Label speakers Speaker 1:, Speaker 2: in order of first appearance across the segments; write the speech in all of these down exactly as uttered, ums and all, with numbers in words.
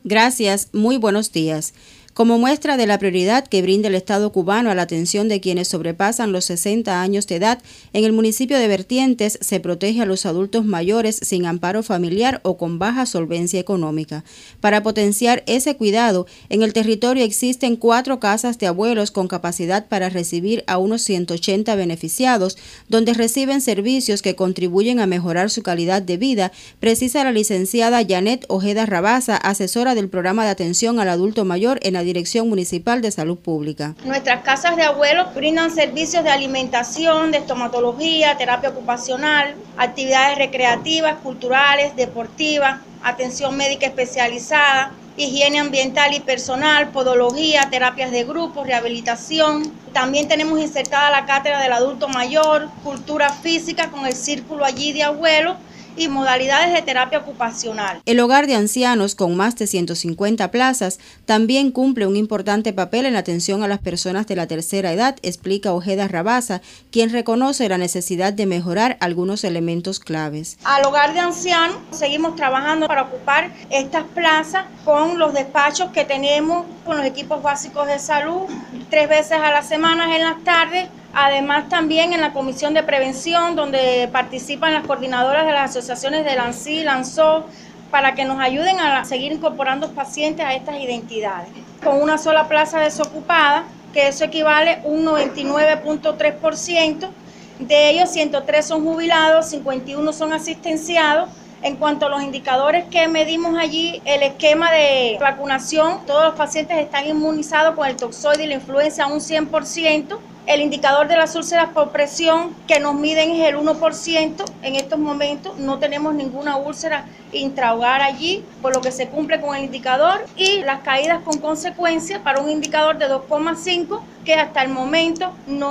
Speaker 1: Gracias, muy buenos días. Como muestra de la prioridad que brinda el Estado cubano a la atención de quienes sobrepasan los sesenta años de edad, en el municipio de Vertientes se protege a los adultos mayores sin amparo familiar o con baja solvencia económica. Para potenciar ese cuidado, en el territorio existen cuatro casas de abuelos con capacidad para recibir a unos ciento ochenta beneficiados, donde reciben servicios que contribuyen a mejorar su calidad de vida, precisa la licenciada Janet Ojeda Rabasa, asesora del programa de atención al adulto mayor en la Dirección Municipal de Salud Pública.
Speaker 2: Nuestras casas de abuelos brindan servicios de alimentación, de estomatología, terapia ocupacional, actividades recreativas, culturales, deportivas, atención médica especializada, higiene ambiental y personal, podología, terapias de grupo, rehabilitación. También tenemos insertada la cátedra del adulto mayor, cultura física con el círculo allí de abuelos y modalidades de terapia ocupacional.
Speaker 1: El hogar de ancianos, con más de ciento cincuenta plazas, también cumple un importante papel en la atención a las personas de la tercera edad, explica Ojeda Rabasa, quien reconoce la necesidad de mejorar algunos elementos claves.
Speaker 2: Al hogar de ancianos seguimos trabajando para ocupar estas plazas con los despachos que tenemos, con los equipos básicos de salud, tres veces a la semana en las tardes. Además, también en la Comisión de Prevención, donde participan las coordinadoras de las asociaciones de LANSI, LANSO, para que nos ayuden a seguir incorporando pacientes a estas identidades. Con una sola plaza desocupada, que eso equivale a un noventa y nueve punto tres por ciento, de ellos ciento tres son jubilados, cincuenta y uno son asistenciados. En cuanto a los indicadores que medimos allí, el esquema de vacunación, todos los pacientes están inmunizados con el toxoide y la influenza a un cien por ciento. El indicador de las úlceras por presión que nos miden es el uno por ciento. En estos momentos no tenemos ninguna úlcera intrahogar allí, por lo que se cumple con el indicador. Y las caídas con consecuencia para un indicador de dos coma cinco, que hasta el momento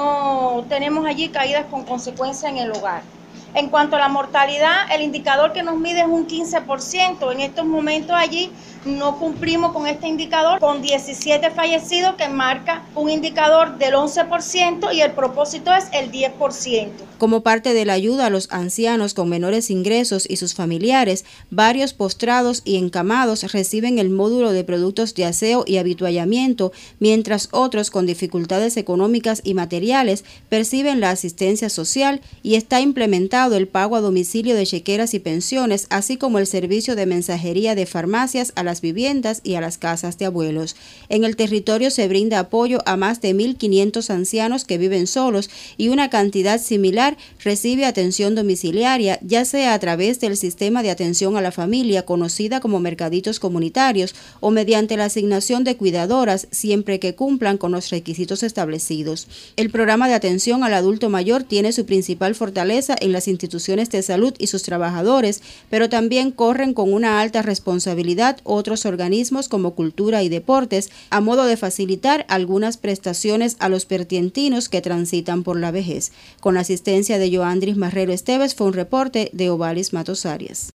Speaker 2: no tenemos allí caídas con consecuencia en el hogar. En cuanto a la mortalidad, el indicador que nos mide es un quince por ciento. En estos momentos allí no cumplimos con este indicador, con diecisiete fallecidos, que marca un indicador del once por ciento y el propósito es el diez por ciento.
Speaker 1: Como parte de la ayuda a los ancianos con menores ingresos y sus familiares, varios postrados y encamados reciben el módulo de productos de aseo y habituallamiento, mientras otros con dificultades económicas y materiales perciben la asistencia social, y está implementado el pago a domicilio de chequeras y pensiones, así como el servicio de mensajería de farmacias a las viviendas y a las casas de abuelos. En el territorio se brinda apoyo a más de mil quinientos ancianos que viven solos, y una cantidad similar recibe atención domiciliaria, ya sea a través del sistema de atención a la familia conocida como mercaditos comunitarios o mediante la asignación de cuidadoras, siempre que cumplan con los requisitos establecidos. El programa de atención al adulto mayor tiene su principal fortaleza en las instituciones de salud y sus trabajadores, pero también corren con una alta responsabilidad otros organismos como Cultura y Deportes, a modo de facilitar algunas prestaciones a los vertientinos que transitan por la vejez. Con la asistencia de Joandris Marrero Esteves, fue un reporte de Ovalis Matos Arias.